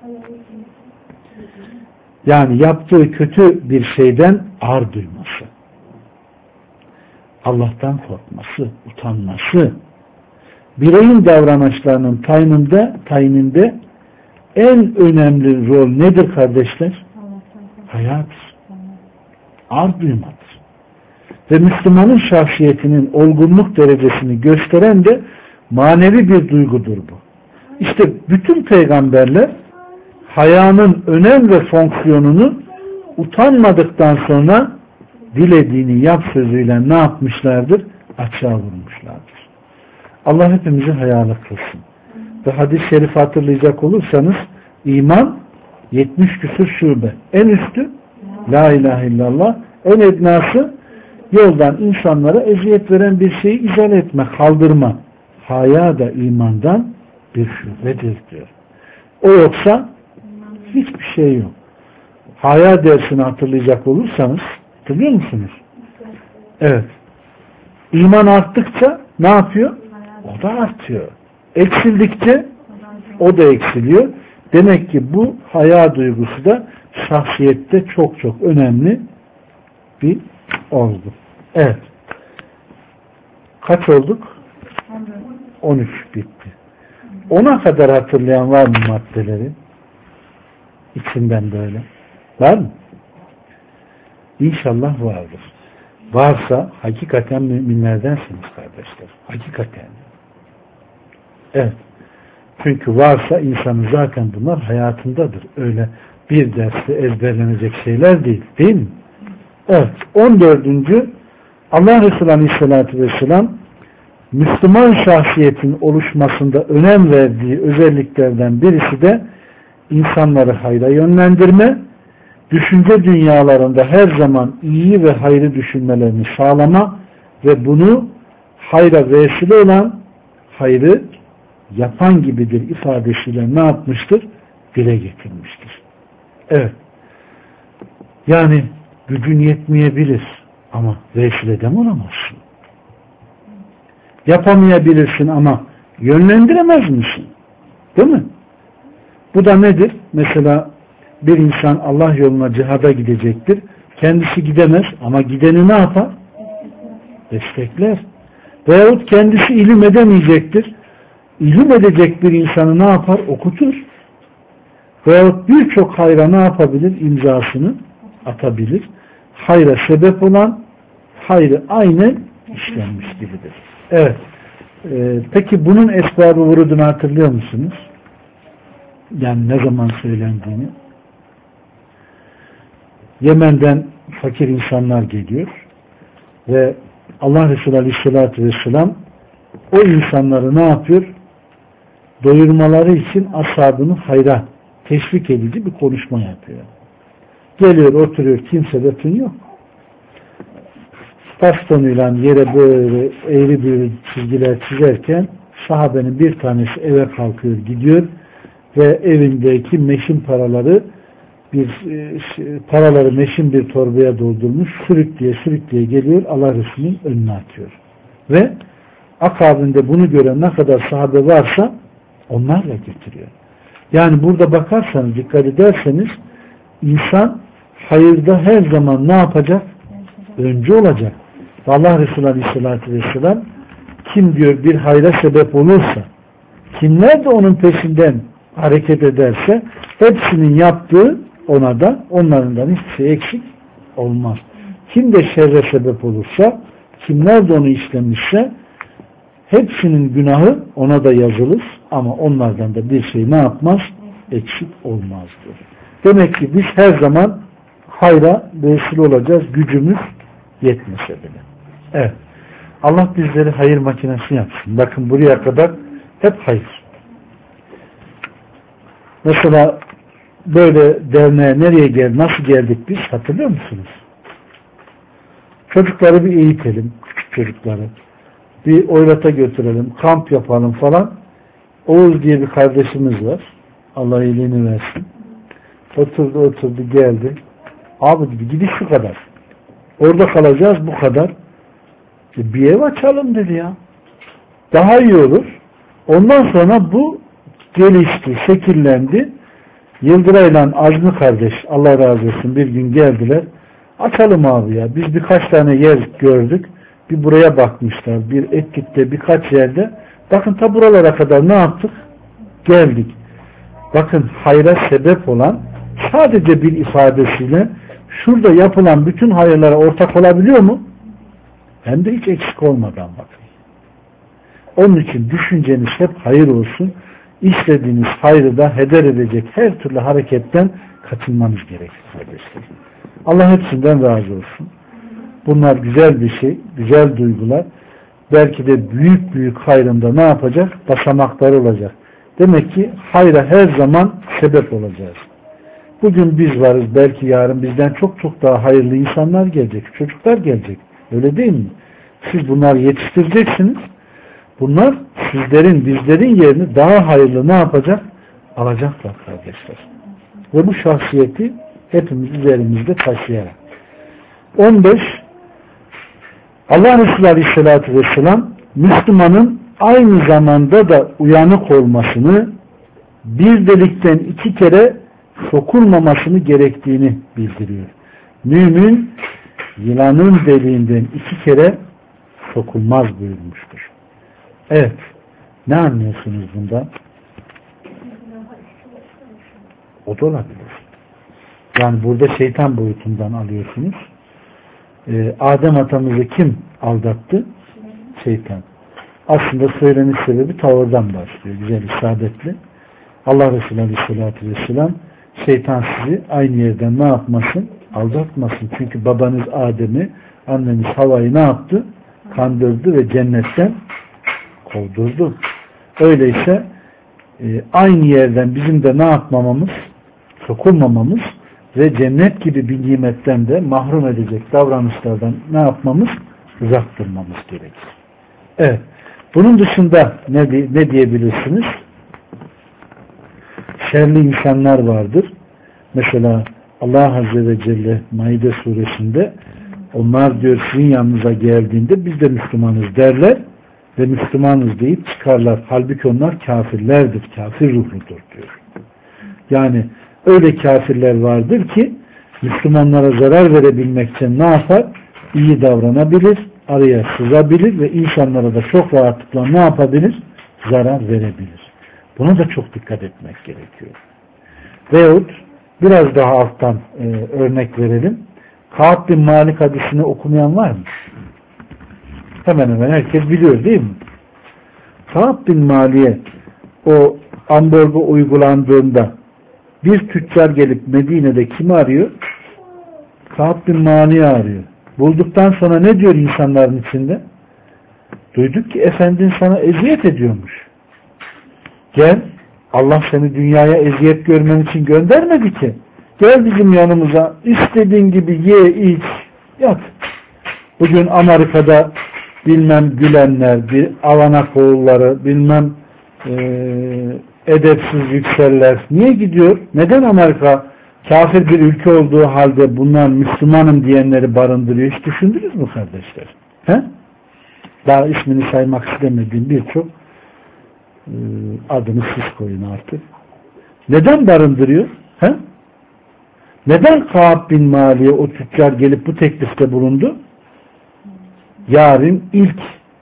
Yani yaptığı kötü bir şeyden ar duyması. Allah'tan korkması, utanması. Bireyin davranışlarının tayininde, tayininde en önemli rol nedir kardeşler? Hayattır. Ar duymadır. Ve Müslümanın şahsiyetinin olgunluk derecesini gösteren de manevi bir duygudur bu. İşte bütün peygamberler hayanın önem ve fonksiyonunu utanmadıktan sonra dilediğini yap sözüyle ne yapmışlardır? Açığa vurmuşlardır. Allah hepimizi hayalı kılsın. Ve hadis-i şerifi hatırlayacak olursanız iman yetmiş küsur şube. En üstü la ilahe illallah, en ednası yoldan insanlara eziyet veren bir şeyi izale etme, kaldırma. Haya da imandan bir şubedir diyor. O yoksa hiçbir şey yok. Haya dersini hatırlayacak olursanız, hatırlıyor musunuz? Evet. İman arttıkça ne yapıyor? O da artıyor. Eksildikçe o da eksiliyor. Demek ki bu haya duygusu da şahsiyette çok çok önemli bir olgu. Evet. Kaç olduk? on üç bitti. ona kadar hatırlayan var mı maddeleri? İçinden böyle. Var mı? İnşallah vardır. Varsa hakikaten müminlerdensiniz kardeşler. Hakikaten. Evet. Çünkü varsa insanın zaten bunlar hayatındadır. Öyle bir derste ezberlenecek şeyler değil. Değil mi? Evet. on dördüncü Allah Resulü Aleyhisselatü Vesselam Müslüman şahsiyetin oluşmasında önem verdiği özelliklerden birisi de insanları hayra yönlendirme, düşünce dünyalarında her zaman iyi ve hayrı düşünmelerini sağlama ve bunu hayra vesile olan hayrı yapan gibidir ifadesiyle ne yapmıştır? Dile getirmiştir. Evet. Yani gücün yetmeyebilir ama vesilede mi olamazsın? Yapamayabilirsin ama yönlendiremez misin? Değil mi? Bu da nedir? Mesela bir insan Allah yoluna cihada gidecektir. Kendisi gidemez ama gideni ne yapar? Destekler. Veyahut kendisi ilim edemeyecektir. İlim edecek bir insanı ne yapar? Okutur. Veyahut birçok hayra ne yapabilir? İmzasını atabilir. Hayra sebep olan hayrı aynen işlenmiş gibidir. Evet. Ee, peki bunun esbab-ı vurudunu hatırlıyor musunuz? Yani ne zaman söylendiğini? Yemen'den fakir insanlar geliyor ve Allah Resulü Aleyhisselatü Vesselam o insanları ne yapıyor? Doyurmaları için ashabını hayra teşvik edici bir konuşma yapıyor. Geliyor, oturuyor, kimse de tün yok. Bastonuyla yere böyle eğri bir çizgiler çizerken sahabenin bir tanesi eve kalkıyor, gidiyor ve evindeki meşin paraları bir e, paraları meşin bir torbaya doldurmuş, sürükleye sürükleye geliyor, Allah Resulü'nün önüne atıyor. Ve akabinde bunu gören ne kadar sahabe varsa onlarla getiriyor. Yani burada bakarsanız, dikkat ederseniz insan hayırda her zaman ne yapacak? Önce olacak. Allah Resulü Aleyhisselatü Vesselam kim diyor bir hayra sebep olursa, kimler de onun peşinden hareket ederse hepsinin yaptığı ona da onlarından hiçbir şey eksik olmaz. Kim de şerre sebep olursa, kimler de onu işlemişse hepsinin günahı ona da yazılır ama onlardan da bir şey ne yapmaz? Eksik olmaz diyor. Demek ki biz her zaman hayra vesile olacağız, gücümüz yetmese bile. Evet. Allah bizleri hayır makinesi yapsın. Bakın buraya kadar hep hayır. Mesela böyle derneğe nereye geldik, nasıl geldik biz hatırlıyor musunuz? Çocukları bir eğitelim, küçük çocukları. Bir oylata götürelim, kamp yapalım falan. Oğuz diye bir kardeşimiz var. Allah iyiliğini versin. Oturdu oturdu geldi. Abi dedi, gidiş şu kadar. Orada kalacağız bu kadar. E, bir ev açalım dedi ya. Daha iyi olur. Ondan sonra bu gelişti, şekillendi. Yıldıray'la Azmi kardeş, Allah razı olsun, bir gün geldiler. Açalım abi ya. Biz birkaç tane yer gördük. Bir buraya bakmışlar. Bir Etlik'te birkaç yerde. Bakın ta buralara kadar ne yaptık? Geldik. Bakın hayra sebep olan sadece bir ifadesiyle şurada yapılan bütün hayırlara ortak olabiliyor mu? Hem de hiç eksik olmadan bakın. Onun için düşünceniz hep hayır olsun. İşlediğiniz hayrı da heder edecek her türlü hareketten kaçınmanız gerekir kardeşler. Allah hepsinden razı olsun. Bunlar güzel bir şey, güzel duygular. Belki de büyük büyük hayrında ne yapacak? Basamakları olacak. Demek ki hayra her zaman sebep olacağız. Bugün biz varız, belki yarın bizden çok çok daha hayırlı insanlar gelecek, çocuklar gelecek. Öyle değil mi? Siz bunları yetiştireceksiniz. Bunlar sizlerin, bizlerin yerini daha hayırlı ne yapacak? Alacaklar kardeşler. Ve bu şahsiyeti hepimiz üzerimizde taşıyarak. on beş Allah Resulü Aleyhisselatü Vesselam Müslümanın aynı zamanda da uyanık olmasını, bir delikten iki kere sokulmamasını gerektiğini bildiriyor. Mümin yılanın deliğinden iki kere sokulmaz buyurmuştur. Evet. Ne anlıyorsunuz bundan? O da olabilir. Yani burada şeytan boyutundan alıyorsunuz. Ee, Adem atamızı kim aldattı? Şeytan. Aslında söyleniş sebebi tavırdan başlıyor. Güzel, isabetli. Allah Resulü Aleyhisselatü Vesselam şeytan sizi aynı yerden ne yapmasın? Aldatmasın. Çünkü babanız Adem'i, anneniz Havva'yı ne yaptı? Kandırdı ve cennetten kovdurdu. Öyleyse e, aynı yerden bizim de ne yapmamamız? Sokulmamamız ve cennet gibi bir nimetten de mahrum edecek davranışlardan ne yapmamız? Uzak durmamız gerekir. Evet. Bunun dışında ne, ne diyebilirsiniz? Şerli insanlar vardır. Mesela Allah Azze ve Celle Maide suresinde onlar diyor sizin yanınıza geldiğinde biz de Müslümanız derler ve Müslümanız deyip çıkarlar. Halbuki onlar kafirlerdir. Kafir ruhludur diyor. Yani öyle kafirler vardır ki Müslümanlara zarar verebilmek için ne yapar? İyi davranabilir, araya sızabilir ve insanlara da çok rahatlıkla ne yapabilir? Zarar verebilir. Buna da çok dikkat etmek gerekiyor. Veyahut biraz daha alttan e, örnek verelim. Kâb bin Malik hadisini okumayan var mı? Hemen hemen herkes biliyor değil mi? Kâb bin Malik'e o ambargo uygulandığında bir tüccar gelip Medine'de kimi arıyor? Kâb bin Malik'i arıyor. Bulduktan sonra ne diyor insanların içinde? Duyduk ki efendin sana eziyet ediyormuş. Gel, Allah seni dünyaya eziyet görmen için göndermedi ki. Gel bizim yanımıza, istediğin gibi ye, iç, yat. Bugün Amerika'da bilmem gülenler, bir avanak oğulları, bilmem e, edepsiz yükseller. Niye gidiyor? Neden Amerika kafir bir ülke olduğu halde bunlar Müslümanım diyenleri barındırıyor? Hiç düşündünüz mü kardeşler? He? Daha ismini saymak istemediğim birçok e, adını siz koyun artık. Neden barındırıyor? He? Neden Kâb bin Mali'ye o tüccar gelip bu teklifte bulundu? Yarın ilk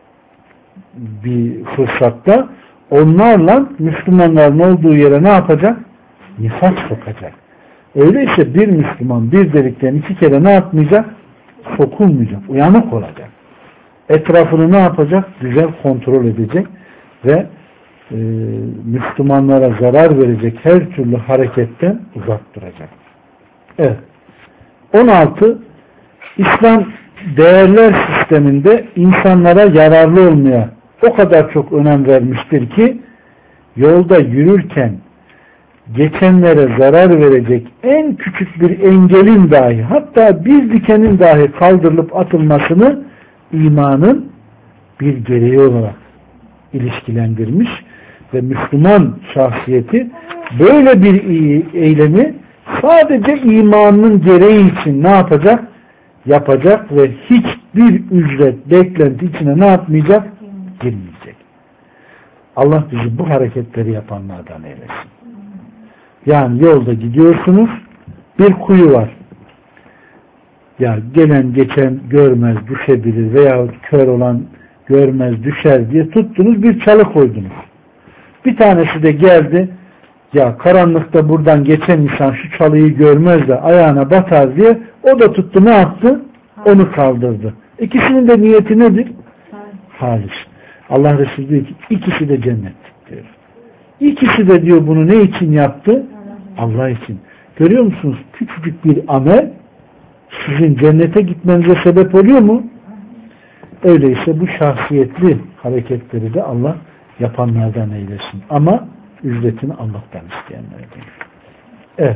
bir fırsatta onlarla Müslümanların olduğu yere ne yapacak? Nifak sokacak. Öyleyse bir Müslüman bir delikten iki kere ne yapmayacak? Sokulmayacak. Uyanık olacak. Etrafını ne yapacak? Güzel kontrol edecek ve e, Müslümanlara zarar verecek her türlü hareketten uzak duracak. Evet. on altı İslam değerler sisteminde insanlara yararlı olmaya o kadar çok önem vermiştir ki yolda yürürken geçenlere zarar verecek en küçük bir engelin dahi, hatta bir dikenin dahi kaldırılıp atılmasını imanın bir gereği olarak ilişkilendirmiş ve Müslüman şahsiyeti böyle bir eylemi sadece imanının gereği için ne yapacak? Yapacak ve hiçbir ücret, beklenti içine ne yapmayacak? Girmeyecek. Allah bizi bu hareketleri yapanlardan eylesin. Yani yolda gidiyorsunuz, bir kuyu var. Ya gelen geçen görmez, düşebilir veyahut kör olan görmez, düşer diye tuttunuz, bir çalı koydunuz. Bir tanesi de geldi, ya karanlıkta buradan geçen insan şu çalıyı görmez de ayağına batar diye o da tuttu, ne yaptı? Onu kaldırdı. İkisinin de niyeti nedir? Halis. Allah Resulü diyor ki ikisi de cennetlik diyor. İkisi de diyor bunu ne için yaptı? Allah için. Görüyor musunuz? Küçücük bir amel sizin cennete gitmenize sebep oluyor mu? Öyleyse bu şahsiyetli hareketleri de Allah yapanlardan eylesin. Ama ücretini Allah'tan isteyenlerden. Evet.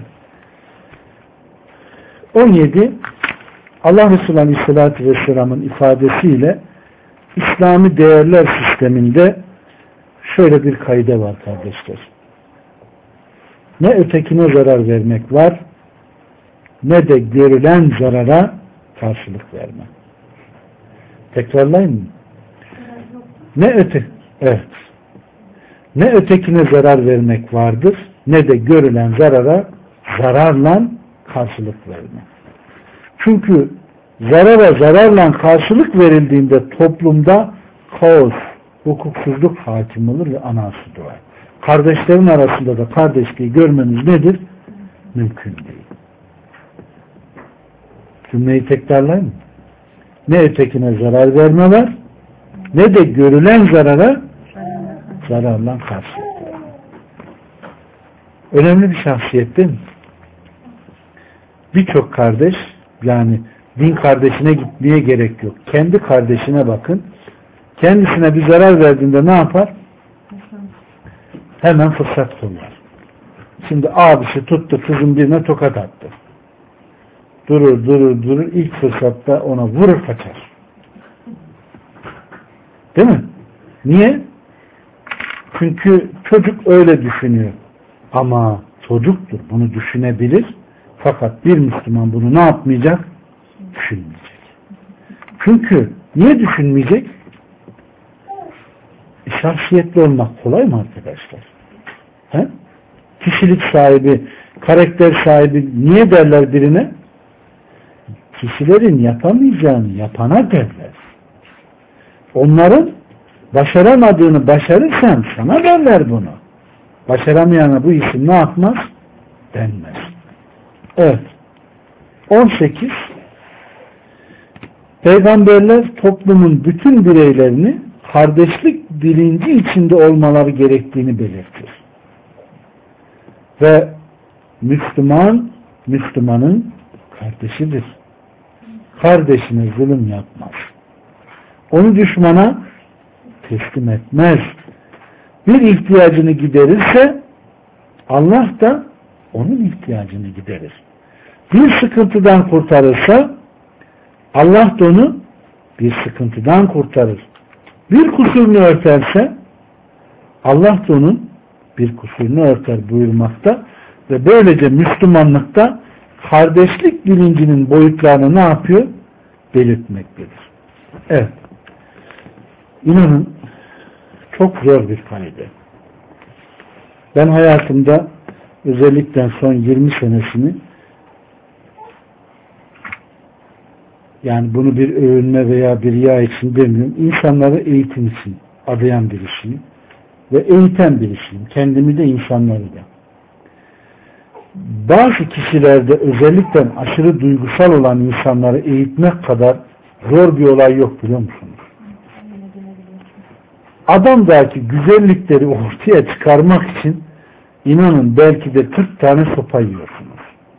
on yedi Allah Resulü Aleyhisselatü Vesselam'ın ifadesiyle İslami değerler sisteminde şöyle bir kaide var kardeşler. Ne ötekine zarar vermek var, ne de görülen zarara karşılık verme. Tekrarlayayım mı? Ne öte, evet. Ne ötekine zarar vermek vardır, ne de görülen zarara zararla karşılık verme. Çünkü zarara zararla karşılık verildiğinde toplumda kaos, hukuksuzluk hakim olur ve anarşi doğar. Kardeşlerin arasında da kardeşliği görmeniz nedir? Mümkün değil. Cümleyi tekrarlayayım mı? Ne ötekine zarar verme var, ne de görülen zarara zararla karşılık verme. Önemli bir şahsiyet değil mi? Birçok kardeş, yani din kardeşine gitmeye gerek yok. Kendi kardeşine bakın. Kendisine bir zarar verdiğinde ne yapar? Hemen fırsat kollar. Şimdi abisi tuttu, kızın birine tokat attı. Durur, durur, durur. İlk fırsatta ona vurur, kaçar. Değil mi? Niye? Çünkü çocuk öyle düşünüyor. Ama çocuktur. Bunu düşünebilir. Fakat bir Müslüman bunu ne yapmayacak? Düşünmeyecek. Çünkü niye düşünmeyecek? Şahsiyetli olmak kolay mı arkadaşlar? He? Kişilik sahibi, karakter sahibi niye derler birine? Kişilerin yapamayacağını yapana derler. Onların başaramadığını başarırsan sana derler bunu. Başaramayana bu isim ne yapmaz? Denmez. Evet. on sekiz Peygamberler toplumun bütün bireylerini kardeşlik bilinci içinde olmaları gerektiğini belirtir. Ve Müslüman, Müslümanın kardeşidir. Kardeşine zulüm yapmaz. Onu düşmana teslim etmez. Bir ihtiyacını giderirse Allah da onun ihtiyacını giderir. Bir sıkıntıdan kurtarırsa Allah da onu bir sıkıntıdan kurtarır. Bir kusurunu örterse Allah da onun bir kusurunu örter buyurmakta ve böylece Müslümanlıkta kardeşlik bilincinin boyutlarını ne yapıyor? Belirtmektedir. Evet. İnanın çok zor bir kaide. Ben hayatımda özellikle son yirmi senesini, yani bunu bir övünme veya bir riya için demiyorum, insanları eğitim için adayan birisiyim ve eğiten birisiyim. Kendimi de insanları da. Bazı kişilerde özellikle aşırı duygusal olan insanları eğitmek kadar zor bir olay yok, biliyor musunuz? Adamdaki güzellikleri ortaya çıkarmak için inanın belki de kırk tane sopa yiyorsunuz.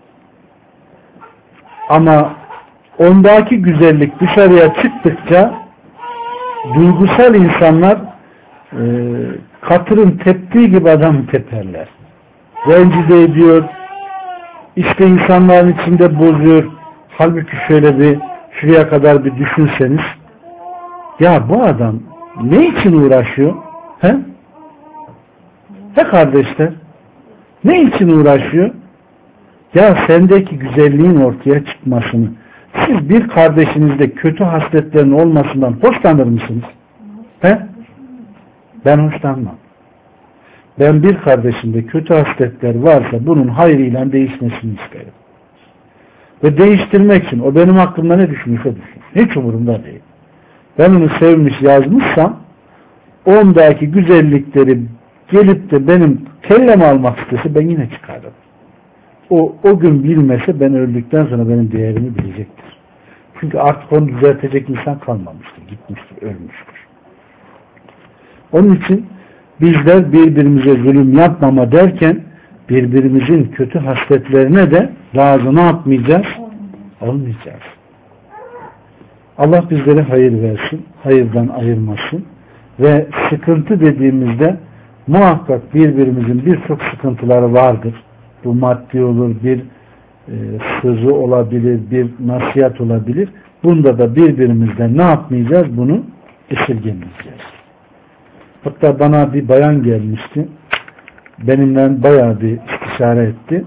Ama ondaki güzellik dışarıya çıktıkça duygusal insanlar e, katırın teptiği gibi adamı teperler. Rencide ediyor, işte insanların içinde bozuyor. Halbuki şöyle bir şuraya kadar bir düşünseniz, ya bu adam ne için uğraşıyor? He? He kardeşler? Ne için uğraşıyor? Ya sendeki güzelliğin ortaya çıkmasını, siz bir kardeşinizde kötü hasletlerin olmasından hoşlanır mısınız? He? Ben hoşlanmam. Ben bir kardeşimde kötü hasletler varsa bunun hayrıyla değişmesini isterim. Ve değiştirmek için o benim aklımda ne düşünürse düşün. Hiç umurumda değil. Ben onu sevmiş yazmışsam ondaki güzellikleri gelip de benim kellemi almak istese ben yine çıkarım. O, o gün bilmese ben öldükten sonra benim değerimi bilecektir. Çünkü artık onu düzeltecek insan kalmamıştır. Gitmiştir, ölmüştür. Onun için bizler birbirimize zulüm yapmama derken birbirimizin kötü hasletlerine de razı ne yapmayacağız? Olmayacağız. Allah bizlere hayır versin, hayırdan ayırmasın ve sıkıntı dediğimizde muhakkak birbirimizin birçok sıkıntıları vardır. Bu maddi olur, bir e, sözü olabilir, bir nasihat olabilir. Bunda da birbirimizden ne yapmayacağız? Bunu esirgemeyeceğiz. Hatta bana bir bayan gelmişti. Benimle bayağı bir istişare etti.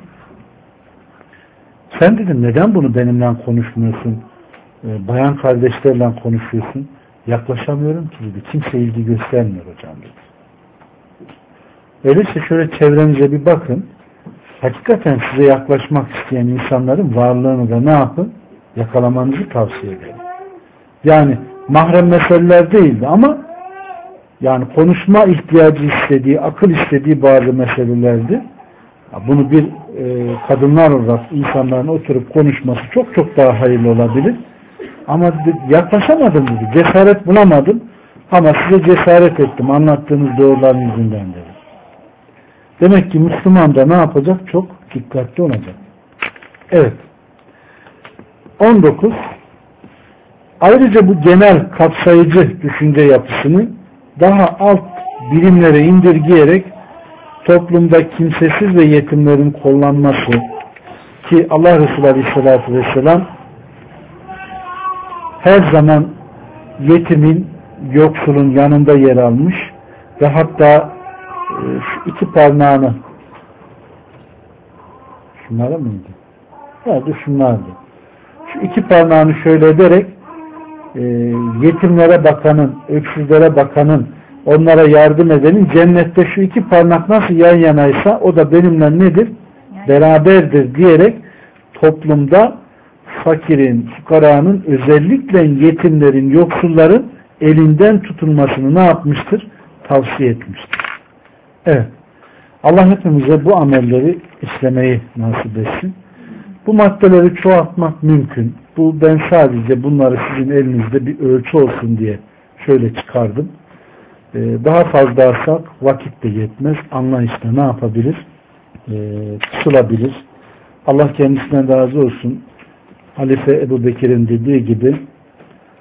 Sen dedim neden bunu benimle konuşmuyorsun? E, bayan kardeşlerle konuşuyorsun. Yaklaşamıyorum ki dedi. Kimse ilgi göstermiyor hocam dedi. Öyleyse şöyle çevrenize bir bakın. Hakikaten size yaklaşmak isteyen insanların varlığını da ne yapın? Yakalamanızı tavsiye ederim. Yani mahrem meseleler değildi ama yani konuşma ihtiyacı istediği, akıl istediği bazı meselelerdi. Bunu bir e, kadınlar olarak insanların oturup konuşması çok çok daha hayırlı olabilir. Ama yaklaşamadım dedi. Cesaret bulamadım. Ama size cesaret ettim. Anlattığınız doğruların yüzünden dedi. Demek ki Müslüman da ne yapacak? Çok dikkatli olacak. Evet. on dokuz. Ayrıca bu genel kapsayıcı düşünce yapısını daha alt birimlere indirgeyerek toplumda kimsesiz ve yetimlerin kullanması ki Allah Resulü Aleyhisselatü Vesselam her zaman yetimin, yoksulun yanında yer almış ve hatta şu iki parmağını şunlara mıydı? Ya da şunlardı. Şu iki parmağını şöyle ederek e, yetimlere bakanın, öksüzlere bakanın, onlara yardım edenin cennette şu iki parmak nasıl yan yanaysa o da benimle nedir? Beraberdir diyerek toplumda fakirin, fukaranın, özellikle yetimlerin, yoksulların elinden tutulmasını ne yapmıştır? Tavsiye etmiştir. Evet. Allah hepimize bu amelleri işlemeyi nasip etsin. Bu maddeleri çoğaltmak mümkün. Bu ben sadece bunları sizin elinizde bir ölçü olsun diye şöyle çıkardım. Ee, daha fazla alsak vakit de yetmez. Anlayışla ne yapabilir? Ee, kısılabilir. Allah kendisinden razı olsun. Halife Ebu Bekir'in dediği gibi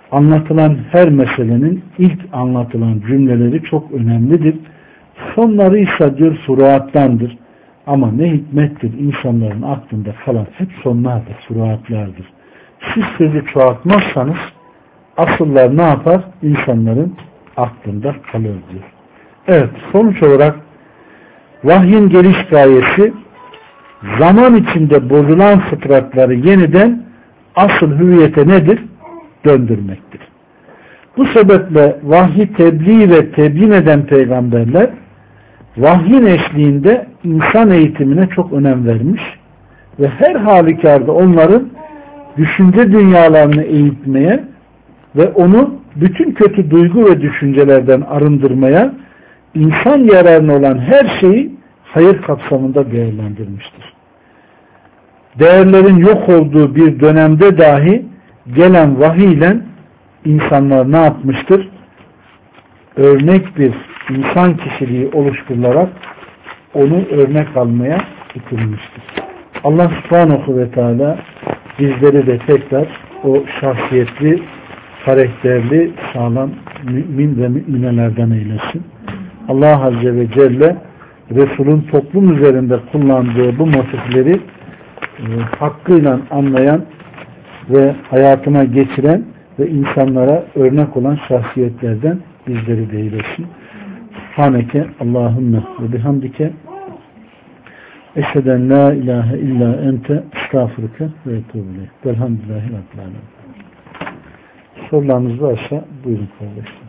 Anlatılan her meselenin ilk anlatılan cümleleri çok önemlidir. Sonları ise diyor furuattandır. Ama ne hikmettir insanların aklında kalan hep sonlardır, furuatlardır. Siz sözü çoğaltmazsanız asıllar ne yapar? İnsanların aklında kalır diyor. Evet, sonuç olarak vahyin geliş gayesi zaman içinde bozulan fıtratları yeniden asıl hüviyete nedir? Döndürmektir. Bu sebeple vahyi tebliğ ve tebyin eden peygamberler vahyin eşliğinde insan eğitimine çok önem vermiş ve her halükarda onların düşünce dünyalarını eğitmeye ve onu bütün kötü duygu ve düşüncelerden arındırmaya, insan yararına olan her şeyi hayır kapsamında değerlendirmiştir. Değerlerin yok olduğu bir dönemde dahi gelen vahiy ile insanlar ne yapmıştır? Örnek bir insan kişiliği oluşturularak onu örnek almaya itilmiştir. Allah subhanahu ve teala bizleri de tekrar o şahsiyetli, karakterli, sağlam mümin ve müminelerden eylesin. Allah Azze ve Celle Resul'ün toplum üzerinde kullandığı bu motifleri e, hakkıyla anlayan ve hayatına geçiren ve insanlara örnek olan şahsiyetlerden bizleri de eylesin. Subhaneke Allahümme ve bihamdike eşheden la ilahe illa ente estağfurüke ve etûbü ileyk. Velhamdülillahi Rabbil âlemin. Sorularınız varsa buyurun kardeşler.